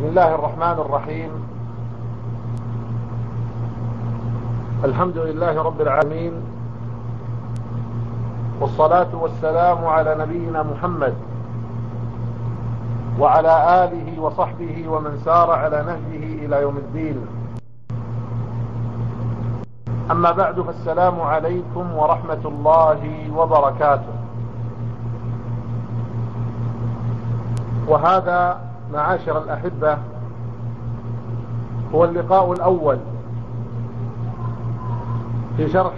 الله الرحمن الرحيم. الحمد لله رب العالمين، والصلاة والسلام على نبينا محمد وعلى آله وصحبه ومن سار على نهجه إلى يوم الدين. أما بعد، فالسلام عليكم ورحمة الله وبركاته. وهذا معاشر الأحبة هو اللقاء الأول في شرح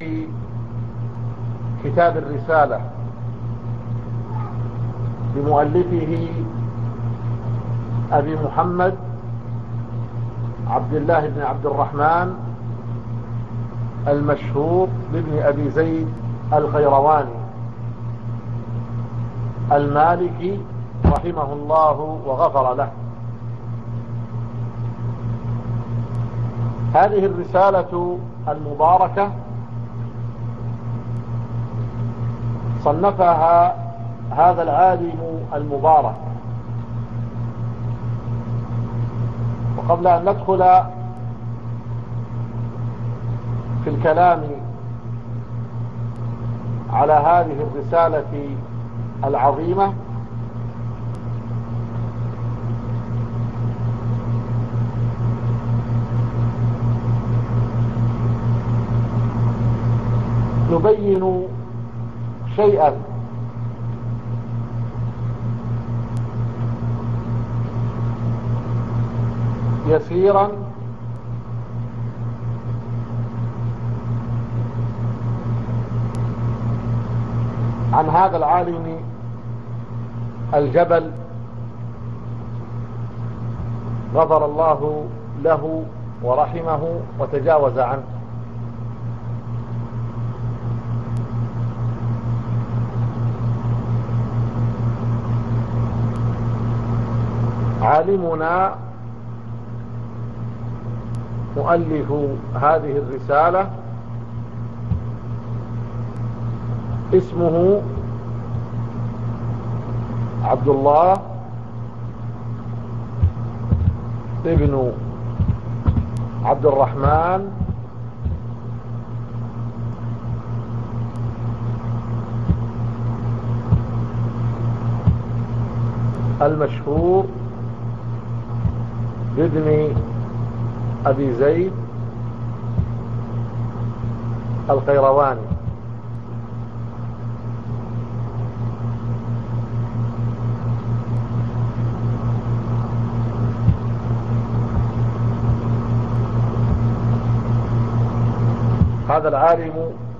كتاب الرسالة لمؤلفه أبي محمد عبد الله بن عبد الرحمن المشهور بابن أبي زيد القيرواني المالكي رحمه الله وغفر له. هذه الرسالة المباركة صنفها هذا العالم المبارك. وقبل أن ندخل في الكلام على هذه الرسالة العظيمة، نبين شيئا يسيرا عن هذا العالم الجبل، غفر الله له ورحمه وتجاوز عنه. عالمنا مؤلف هذه الرسالة اسمه عبد الله ابن عبد الرحمن المشهور بابن أبي زيد القيرواني. هذا العالم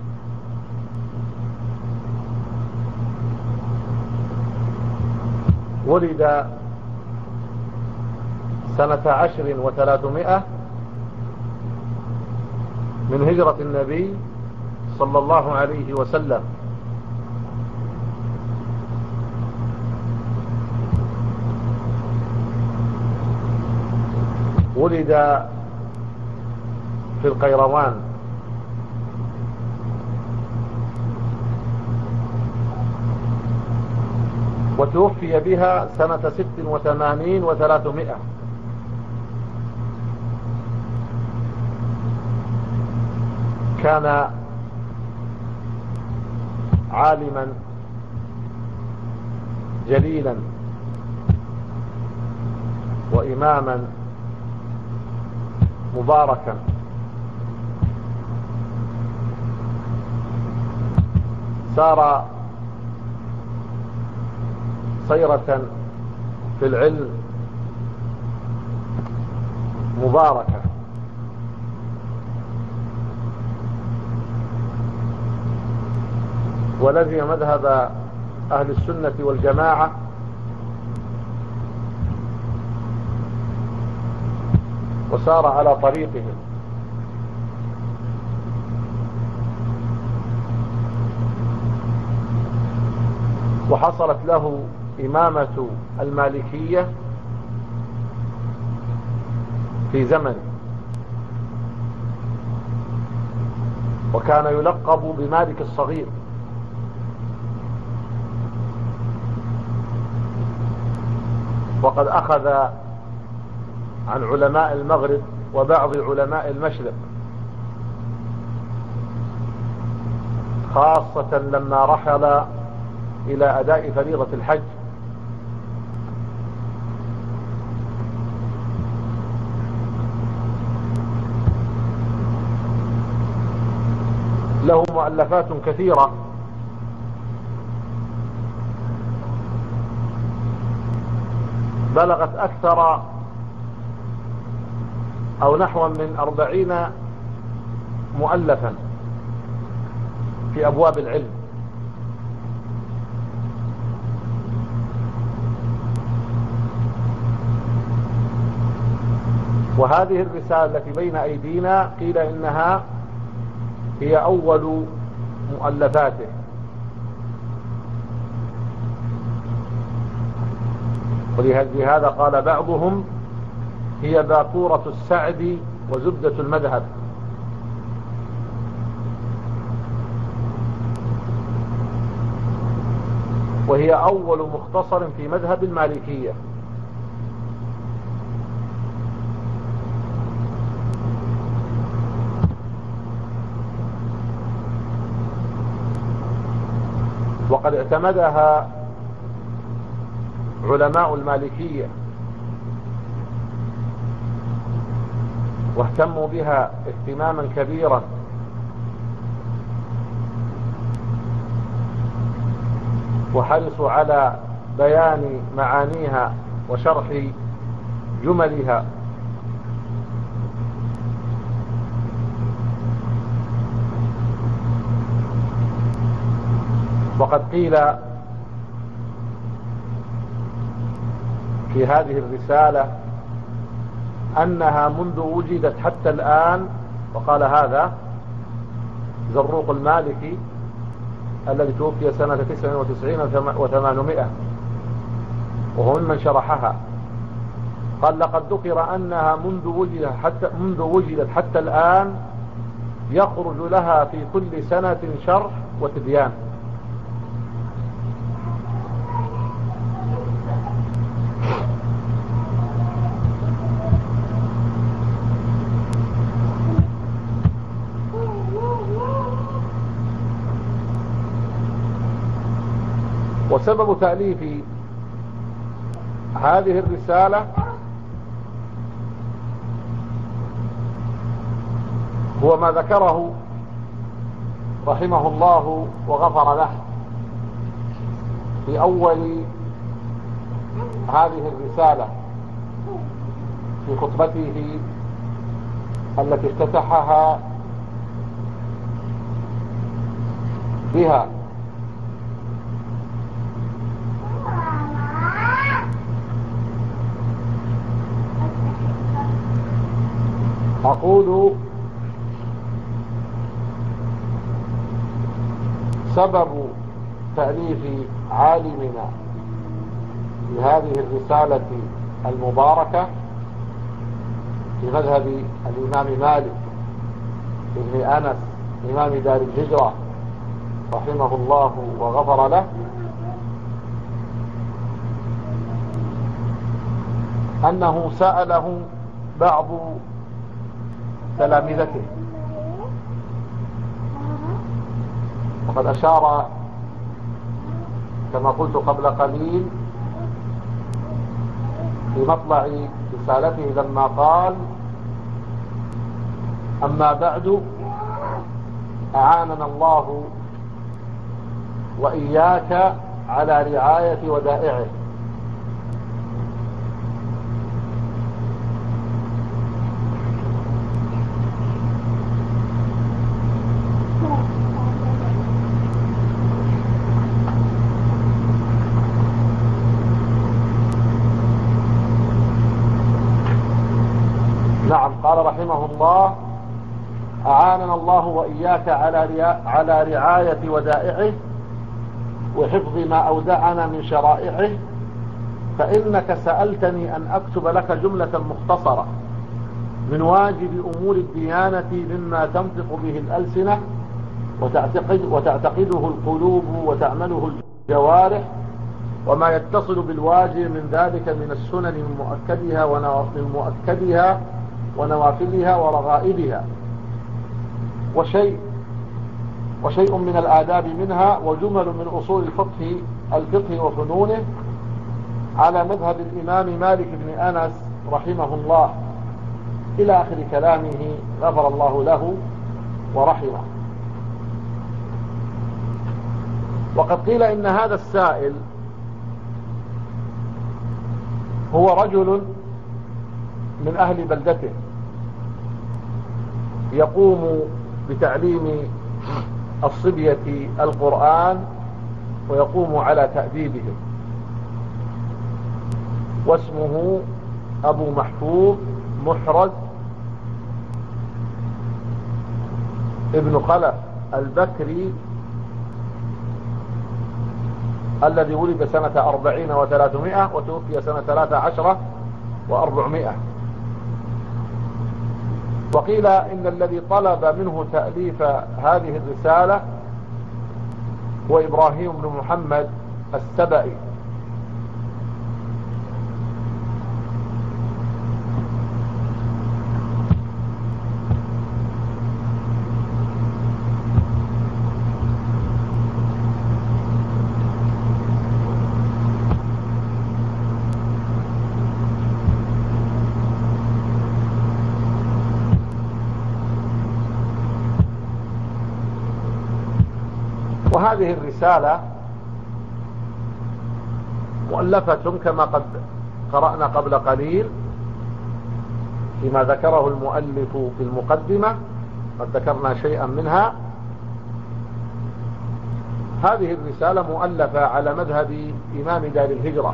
ولد سنة 10 و300 من هجرة النبي صلى الله عليه وسلم، ولد في القيروان، وتوفي بها سنة 86 و300. كان عالما جليلا وإماما مباركا، سار سيرة في العلم مباركة، ولزم مذهب أهل السنة والجماعة، وسار على طريقهم. وحصلت له إمامة المالكية في زمن، وكان يلقب بمالك الصغير. وقد أخذ عن علماء المغرب وبعض علماء المشرق، خاصة لما رحل إلى أداء فريضة الحج. له مؤلفات كثيرة بلغت أكثر أو نحو من 40 مؤلفا في أبواب العلم. وهذه الرسالة التي بين أيدينا قيل إنها هي أول مؤلفاته، ولهذا قال بعضهم هي باكورة السعد وزبدة المذهب. وهي أول مختصر في مذهب المالكية. وقد اعتمدها علماء المالكية واهتموا بها اهتماما كبيرا، وحرصوا على بيان معانيها وشرح جملها. وقد قيل في هذه الرسالة أنها منذ وجدت حتى الآن، وقال هذا زروق المالكي الذي توفي سنة 99 و800 وهو ممن شرحها، قال لقد ذكر أنها منذ وجدت حتى الآن يخرج لها في كل سنة شرح وتبيان. وسبب تأليف هذه الرسالة هو ما ذكره رحمه الله وغفر له في أول هذه الرسالة في خطبته التي افتتحها بها: أقول سبب تأليف عالمنا لهذه الرسالة المباركة في مذهب الإمام مالك بن أنس إمام دار الهجرة رحمه الله وغفر له، أنه سأله بعض تلامذته، وقد أشار كما قلت قبل قليل في مطلع رسالته لما قال: أما بعد، أعاننا الله وإياك على رعاية ودائعه. نعم، قال رحمه الله: أعاننا الله وإياك على رعاية ودائعه وحفظ ما أودعنا من شرائعه، فإنك سألتني أن أكتب لك جملة مختصرة من واجب أمور الديانة مما تنطق به الألسنة وتعتقده القلوب وتعمله الجوارح، وما يتصل بالواجب من ذلك من السنن من مؤكدها ونوافلها ورغائبها، وشيء من الآداب منها، وجمل من أصول الفقه وفنونه، على مذهب الإمام مالك بن أنس رحمه الله، إلى آخر كلامه غفر الله له ورحمه. وقد قيل إن هذا السائل هو رجل من أهل بلدته يقوم بتعليم الصبية القرآن ويقوم على تأديبهم، واسمه أبو محفوظ محرز ابن خلف البكري، الذي ولد سنة 40 و300 وتوفي سنة 13 و400. وقيل إن الذي طلب منه تأليف هذه الرسالة هو إبراهيم بن محمد السبئي. وهذه الرسالة مؤلفة كما قد قرأنا قبل قليل فيما ذكره المؤلف في المقدمة، قد ذكرنا شيئا منها. هذه الرسالة مؤلفة على مذهب إمام دار الهجرة،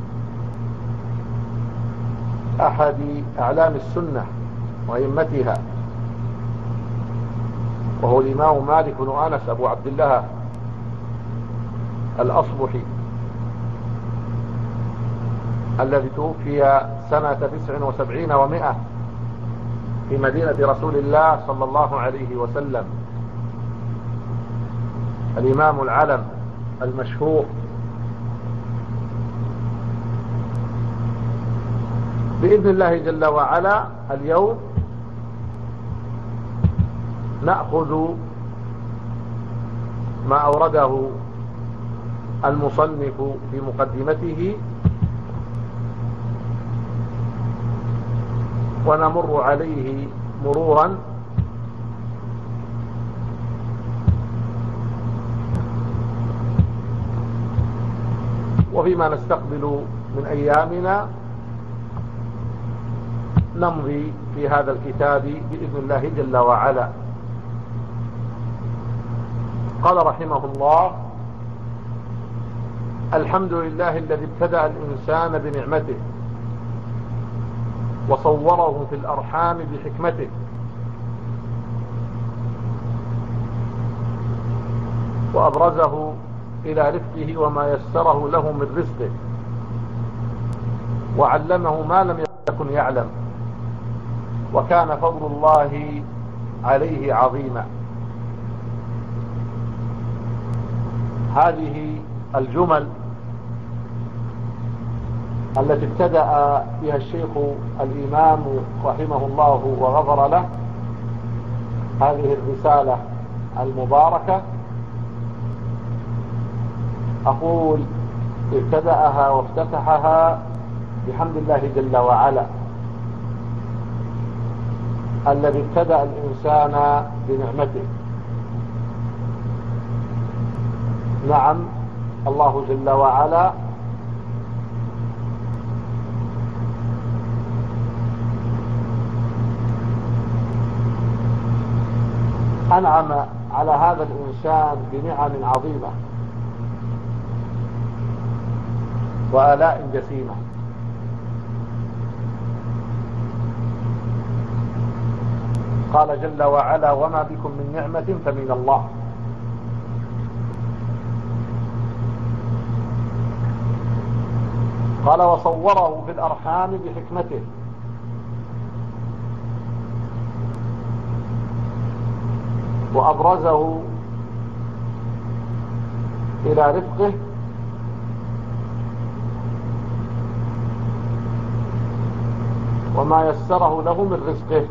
أحد أعلام السنة وأئمتها، وهو الإمام مالك بن أنس أبو عبد الله الأصبحي، الذي توفي سنة 79 و100 في مدينة رسول الله صلى الله عليه وسلم، الإمام العلم المشهور. بإذن الله جل وعلا اليوم نأخذ ما أورده المصنف في مقدمته ونمر عليه مرورا، وفيما نستقبل من أيامنا نمضي في هذا الكتاب بإذن الله جل وعلا. قال رحمه الله: الحمد لله الذي ابتدأ الإنسان بنعمته وصوره في الأرحام بحكمته، وأبرزه إلى رفقه وما يسره له من رزقه، وعلمه ما لم يكن يعلم، وكان فضل الله عليه عظيما. هذه الجمل التي ابتدأ بها الشيخ الإمام رحمه الله وغفر له هذه الرسالة المباركة، أقول ابتدأها وافتتحها بحمد الله جل وعلا، الذي ابتدأ الإنسان بنعمته. نعم، الله جل وعلا أنعم على هذا الإنسان بنعم عظيمة وآلاء جسيمة. قال جل وعلا: وما بكم من نعمة فمن الله. قال: وصوره في الأرحام بحكمته، وأبرزه إلى رفقه وما يسره له من رزقه.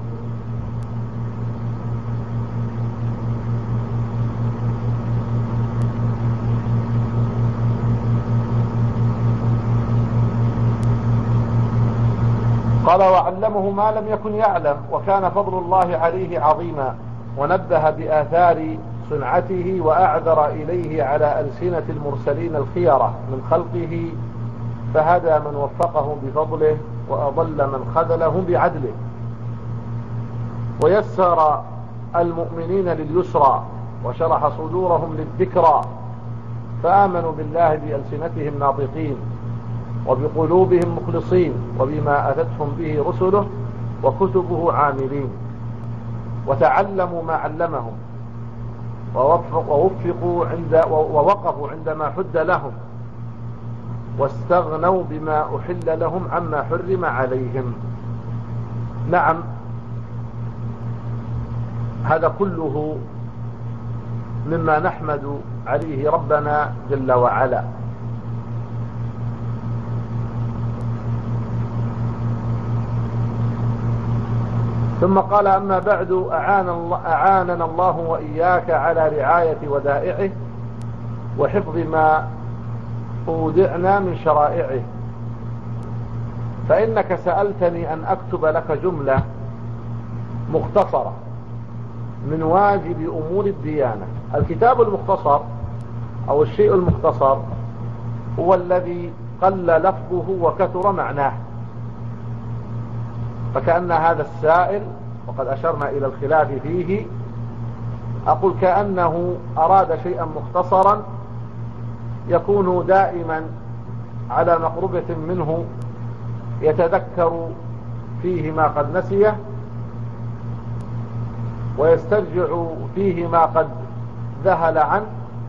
قال وعلمه ما لم يكن يعلم وكان فضل الله عليه عظيما، ونبه بآثار صنعته وأعذر إليه على ألسنة المرسلين الخيرة من خلقه، فهدى من وفقه بفضله وأضل من خذله بعدله، ويسر المؤمنين لليسرى وشرح صدورهم للذكرى، فآمنوا بالله بألسنتهم ناطقين وبقلوبهم مخلصين وبما أتتهم به رسله وكتبه عاملين، وتعلموا ما علمهم ووقفوا عندما حد لهم، واستغنوا بما أحل لهم عما حرم عليهم. نعم، هذا كله مما نحمد عليه ربنا جل وعلا. ثم قال أما بعد، أعاننا الله وإياك على رعاية ودائعه وحفظ ما أودعنا من شرائعه، فإنك سألتني أن أكتب لك جملة مختصرة من واجب أمور الديانة. الكتاب المختصر أو الشيء المختصر هو الذي قل لفظه وكثر معناه، فكأن هذا السائل، وقد أشرنا إلى الخلاف فيه، أقول كأنه أراد شيئا مختصرا يكون دائما على مقربة منه، يتذكر فيه ما قد نسيه ويسترجع فيه ما قد ذهل عنه،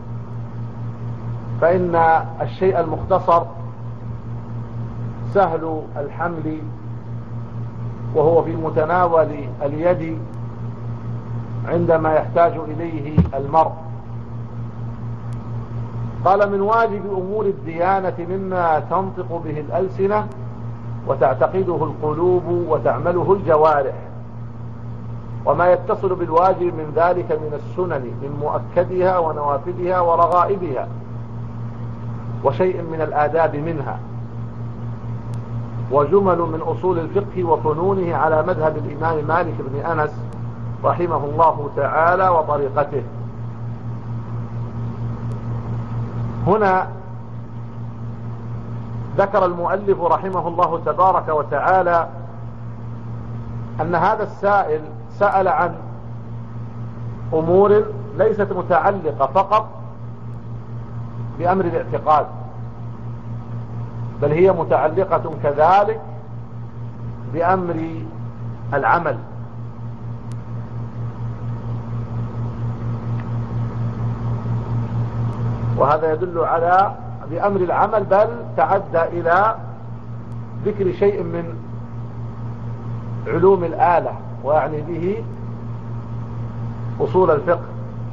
فإن الشيء المختصر سهل الحمل وهو في متناول اليد عندما يحتاج إليه المرء. قال من واجب أمور الديانة مما تنطق به الألسنة وتعتقده القلوب وتعمله الجوارح، وما يتصل بالواجب من ذلك من السنن من مؤكدها ونوافلها ورغائبها، وشيء من الآداب منها، وجمل من أصول الفقه وفنونه على مذهب الإمام مالك بن أنس رحمه الله تعالى وطريقته. هنا ذكر المؤلف رحمه الله تبارك وتعالى أن هذا السائل سأل عن أمور ليست متعلقة فقط بأمر الاعتقاد، بل هي متعلقة كذلك بأمر العمل. وهذا يدل على بأمر العمل، بل تعدى إلى ذكر شيء من علوم الآلة، ويعني به أصول الفقه.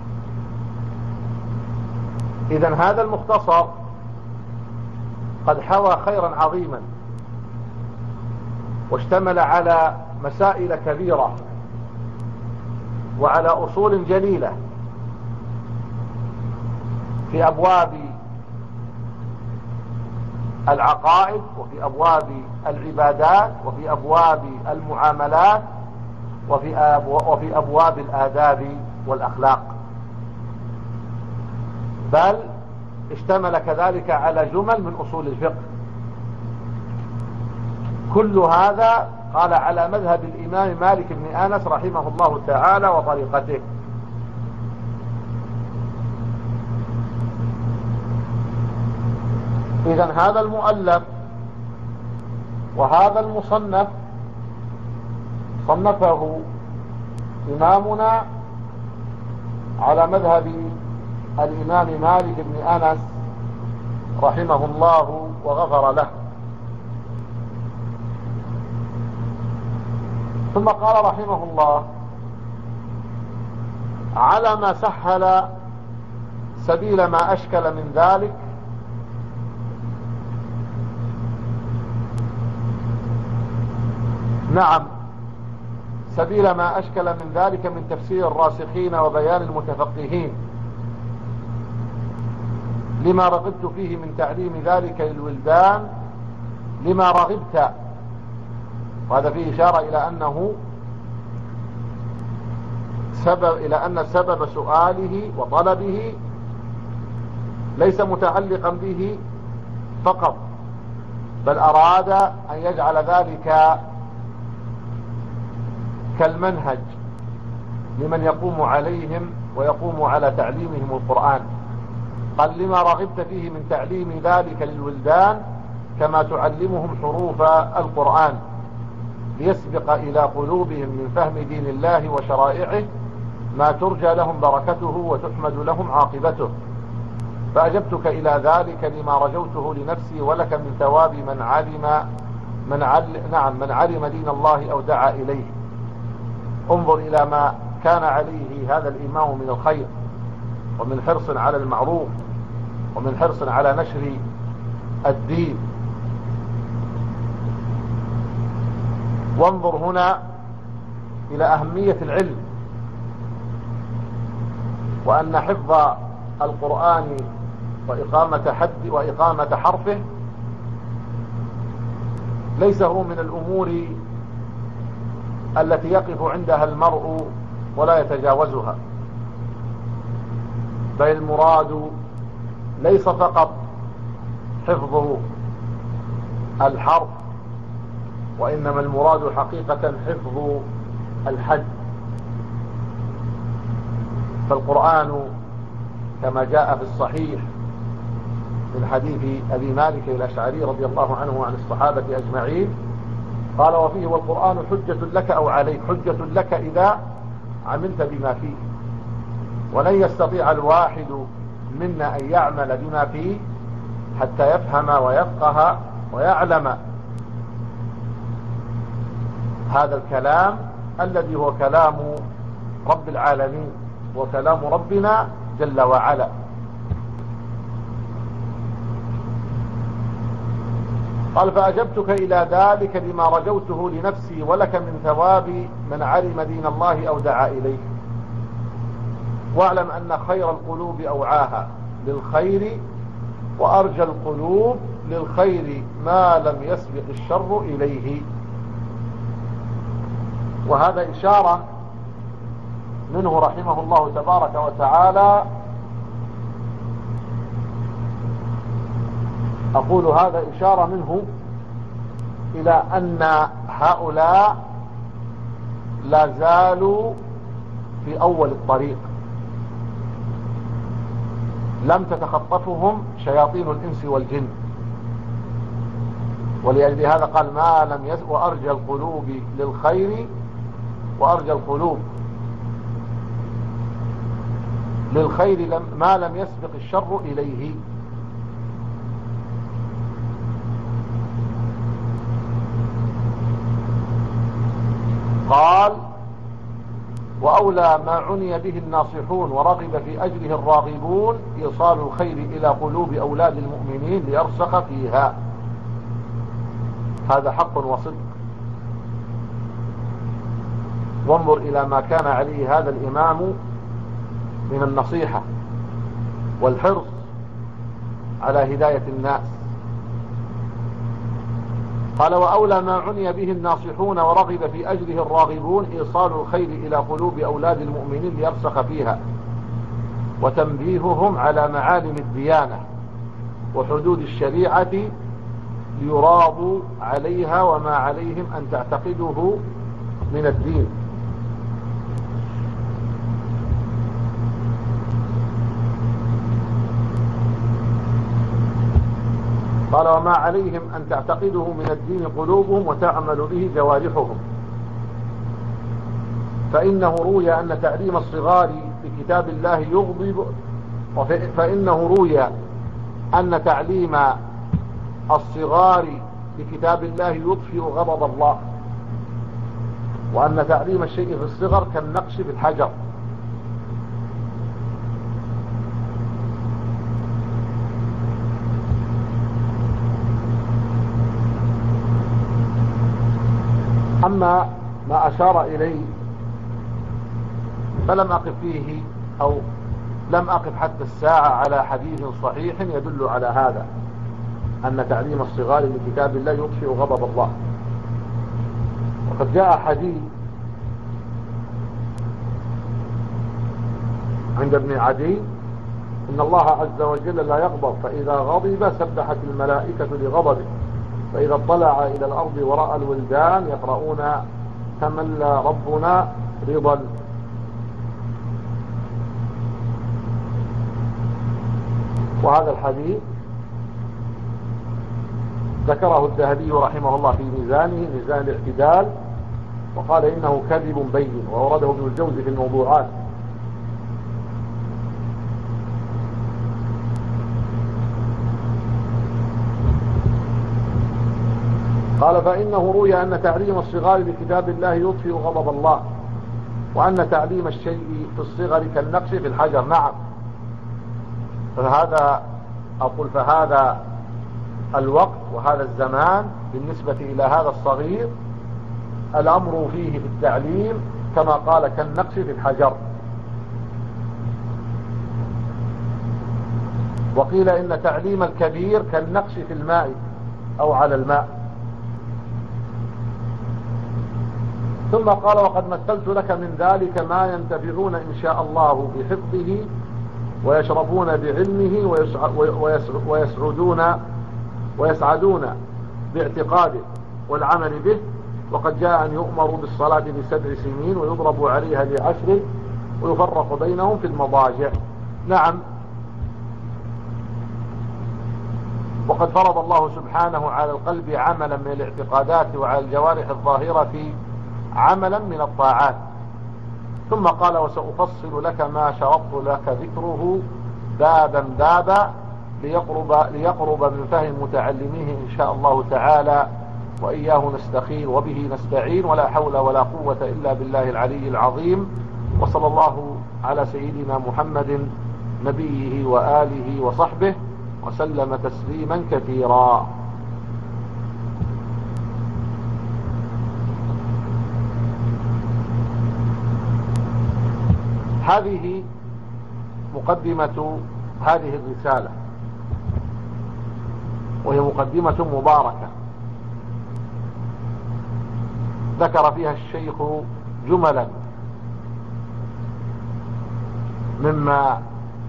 إذن هذا المختصر قد حوى خيرا عظيما، واشتمل على مسائل كبيرة وعلى أصول جليلة في أبواب العقائد وفي أبواب العبادات وفي أبواب المعاملات وفي أبواب الآداب والأخلاق، بل اشتمل كذلك على جمل من أصول الفقه. كل هذا قال على مذهب الإمام مالك بن أنس رحمه الله تعالى وطريقته. إذن هذا المؤلف وهذا المصنف صنفه إمامنا على مذهب الإمام مالك بن أنس رحمه الله وغفر له. ثم قال رحمه الله على ما سهل سبيل ما أشكل من ذلك نعم، سبيل ما أشكل من ذلك من تفسير الراسخين وبيان المتفقهين لما رغبت فيه من تعليم ذلك للولدان لما رغبت. وهذا فيه إشارة إلى أن سبب سؤاله وطلبه ليس متعلقا به فقط، بل أراد أن يجعل ذلك كالمنهج لمن يقوم عليهم ويقوم على تعليمهم القرآن. قال لما رغبت فيه من تعليم ذلك للولدان كما تعلمهم حروف القرآن ليسبق إلى قلوبهم من فهم دين الله وشرائعه ما ترجى لهم بركته وتحمد لهم عاقبته. فأجبتك إلى ذلك لما رجوته لنفسي ولك من ثواب من علم دين الله أو دعا إليه. انظر إلى ما كان عليه هذا الإمام من الخير ومن حرص على المعروف ومن حرص على نشر الدين. وانظر هنا إلى أهمية العلم، وأن حفظ القرآن وإقامة حرفه ليس هو من الأمور التي يقف عندها المرء ولا يتجاوزها، بل المراد ليس فقط حفظ الحرف، وإنما المراد حقيقة حفظ الحد. فالقرآن كما جاء في الصحيح من حديث أبي مالك الأشعري رضي الله عنه وعن الصحابة أجمعين قال: وفيه: والقرآن حجة لك أو عليك، حجة لك إذا عملت بما فيه، ولن يستطيع الواحد منا أن يعمل بما فيه حتى يفهم ويفقه ويعلم هذا الكلام الذي هو كلام رب العالمين وكلام ربنا جل وعلا. قال: فأجبتك إلى ذلك لما رجوته لنفسي ولك من ثواب من علم دين الله أو دعا إليه. واعلم أن خير القلوب أوعاها للخير، وأرجى القلوب للخير ما لم يسبق الشر إليه. وهذا إشارة منه رحمه الله تبارك وتعالى، أقول هذا إشارة منه إلى أن هؤلاء لا زالوا في أول الطريق، لم تتخطفهم شياطين الإنس والجن. ولأجل هذا قال: ما لم وأرجى القلوب للخير، وأرجى القلوب للخير ما لم يسبق الشر إليه. قال: وأولى ما عني به الناصحون ورغب في أجله الراغبون إيصال الخير إلى قلوب أولاد المؤمنين ليرسخ فيها. هذا حق وصدق. وانظر إلى ما كان عليه هذا الإمام من النصيحة والحرص على هداية الناس. قال: وأولى ما عني به الناصحون ورغب في أجله الراغبون إيصال الخير إلى قلوب أولاد المؤمنين ليرسخ فيها، وتنبيههم على معالم الديانة وحدود الشريعة ليراضوا عليها وما عليهم أن تعتقده من الدين. قال: وما عليهم أن تعتقده من الدين قلوبهم وتعمل به جوارحهم، فإنه روي أن تعليم الصغار بكتاب الله يغضب، فإنه روي أن تعليم الصغار بكتاب الله يطفئ غضب الله، وأن تعليم الشيء في الصغر كالنقش في الحجر. أما ما أشار إليه فلم أقف فيه، أو لم أقف حتى الساعة على حديث صحيح يدل على هذا، أن تعليم الصغار لكتاب الله يطفئ غضب الله. وقد جاء حديث عند ابن عدي إن الله عز وجل لا يغضب، فإذا غضب سبحت الملائكة لغضبه، فإذا اطلع إلى الأرض ورأى الولدان يقرؤون تملى ربنا رضا. وهذا الحديث ذكره الذهبي رحمه الله في ميزانه، ميزان الاعتدال، وقال إنه كذب بين، وورده ابن الجوزي في الموضوعات. قال فإنه روي أن تعليم الصغار بكتاب الله يطفئ غضب الله، وأن تعليم الشيء في الصغر كالنقش في الحجر. نعم، فهذا الوقت وهذا الزمان بالنسبة إلى هذا الصغير الأمر فيه في التعليم كما قال كالنقش في الحجر. وقيل إن تعليم الكبير كالنقش في الماء أو على الماء. ثم قال وقد مثلت لك من ذلك ما ينتفعون إن شاء الله بحفظه ويشرفون بعلمه ويسعدون باعتقاده والعمل به. وقد جاء أن يؤمر بالصلاة ب7 سنين ويضرب عليها ب10 ويفرق بينهم في المضاجع. نعم، وقد فرض الله سبحانه على القلب عملا من الاعتقادات وعلى الجوارح الظاهرة عملا من الطاعات. ثم قال وسأفصل لك ما شرطت لك ذكره بابا بابا ليقرب من فهم متعلميه إن شاء الله تعالى. وإياه نستخير وبه نستعين، ولا حول ولا قوة إلا بالله العلي العظيم. وصلى الله على سيدنا محمد نبيه وآله وصحبه وسلم تسليما كثيرا. هذه مقدمة هذه الرسالة، وهي مقدمة مباركة ذكر فيها الشيخ جملا مما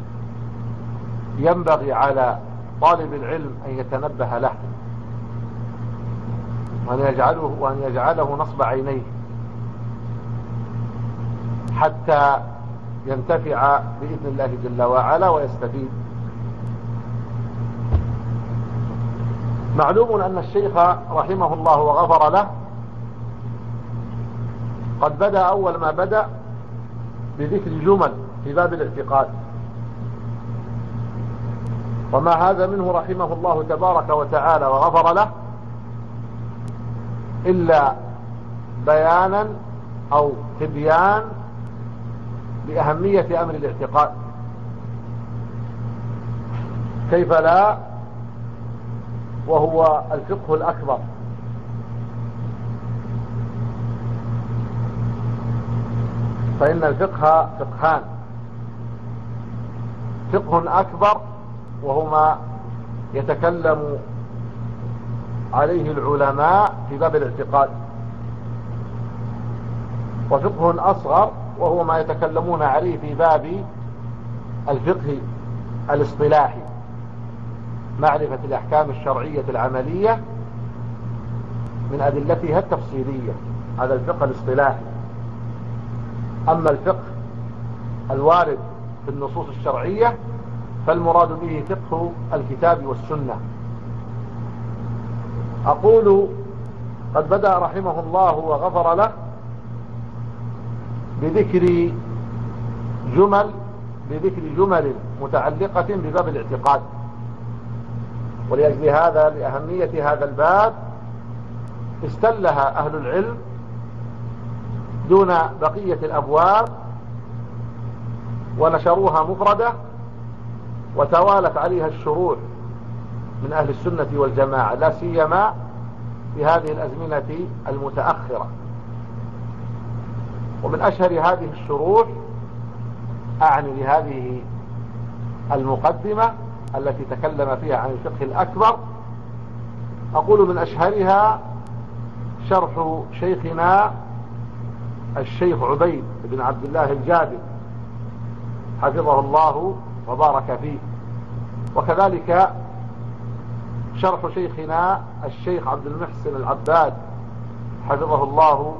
ينبغي على طالب العلم أن يتنبه له وأن يجعله نصب عينيه حتى ينتفع بإذن الله جل وعلا ويستفيد. معلوم أن الشيخ رحمه الله وغفر له قد بدأ أول ما بدأ بذكر جمل في باب الاعتقاد، وما هذا منه رحمه الله تبارك وتعالى وغفر له إلا بيانا أو تبيان لأهمية أمر الاعتقاد، كيف لا وهو الفقه الأكبر. فإن الفقه فقهان: فقه أكبر وهو ما يتكلم عليه العلماء في باب الاعتقاد، وفقه أصغر وهو ما يتكلمون عليه في باب الفقه الاصطلاحي، معرفة الأحكام الشرعية العملية من أدلتها التفصيلية، هذا الفقه الاصطلاحي. أما الفقه الوارد في النصوص الشرعية فالمراد به فقه الكتاب والسنة. أقول قد بدأ رحمه الله وغفر له بذكر جمل متعلقة بباب الاعتقاد، ولأجل هذا لأهمية هذا الباب استلها أهل العلم دون بقية الأبواب ونشروها مفردة، وتوالت عليها الشروع من أهل السنة والجماعة، لا سيما في هذه الأزمنة المتأخرة. ومن أشهر هذه الشروح أعني لهذه المقدمة التي تكلم فيها عن الفقه الأكبر، أقول من أشهرها شرح شيخنا الشيخ عبيد بن عبد الله الجابر حفظه الله وبارك فيه، وكذلك شرح شيخنا الشيخ عبد المحسن العباد حفظه الله،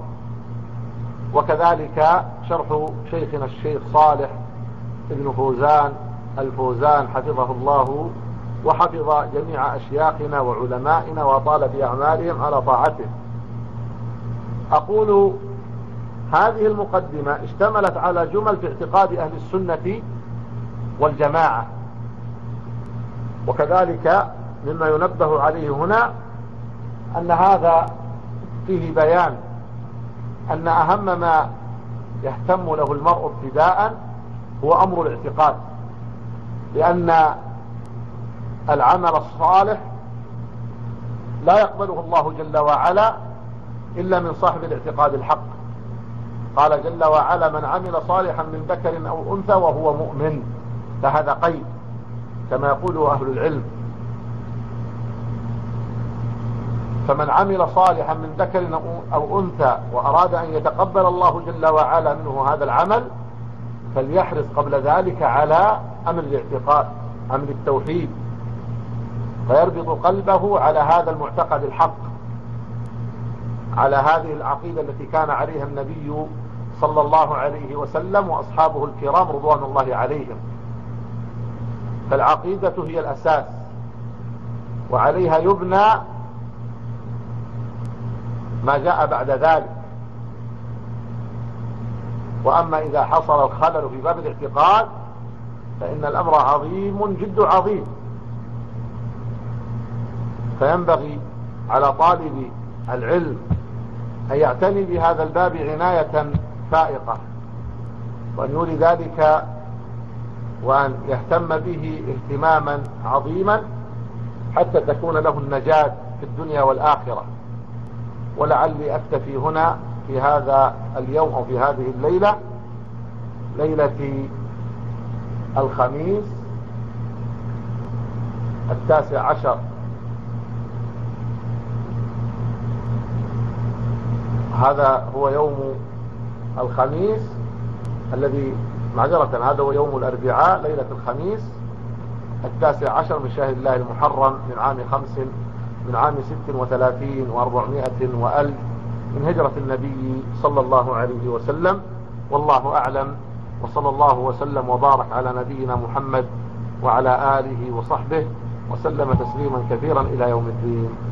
وكذلك شرح شيخنا الشيخ صالح ابن فوزان الفوزان حفظه الله وحفظ جميع أشياخنا وعلمائنا وطال في أعمالهم على طاعته. أقول هذه المقدمة اشتملت على جمل في اعتقاد أهل السنة والجماعة، وكذلك مما ينبه عليه هنا أن هذا فيه بيان أن أهم ما يهتم له المرء ابتداء هو أمر الاعتقاد، لأن العمل الصالح لا يقبله الله جل وعلا إلا من صاحب الاعتقاد الحق. قال جل وعلا: من عمل صالحا من ذكر أو أنثى وهو مؤمن، فهذا قيد كما يقول أهل العلم. فمن عمل صالحا من ذكر أو أنثى وأراد أن يتقبل الله جل وعلا منه هذا العمل فليحرص قبل ذلك على أمر الاعتقاد، أمر التوحيد، فيربط قلبه على هذا المعتقد الحق، على هذه العقيدة التي كان عليها النبي صلى الله عليه وسلم وأصحابه الكرام رضوان الله عليهم. فالعقيدة هي الأساس، وعليها يبنى ما جاء بعد ذلك. وأما إذا حصل الخلل في باب الاعتقاد فإن الأمر عظيم جد عظيم، فينبغي على طالب العلم أن يعتني بهذا الباب عناية فائقة، وأن يولي ذلك وأن يهتم به اهتماما عظيما حتى تكون له النجاة في الدنيا والآخرة. ولعلي أكتفي هنا في هذا اليوم أو في هذه الليلة، ليلة الخميس 19. هذا هو يوم الخميس الذي معذرة هذا هو يوم الأربعاء ليلة الخميس 19 من شهر الله المحرم من عام 36 و400 وألف من هجرة النبي صلى الله عليه وسلم. والله أعلم، وصلى الله وسلم وبارك على نبينا محمد وعلى آله وصحبه وسلم تسليما كثيرا إلى يوم الدين.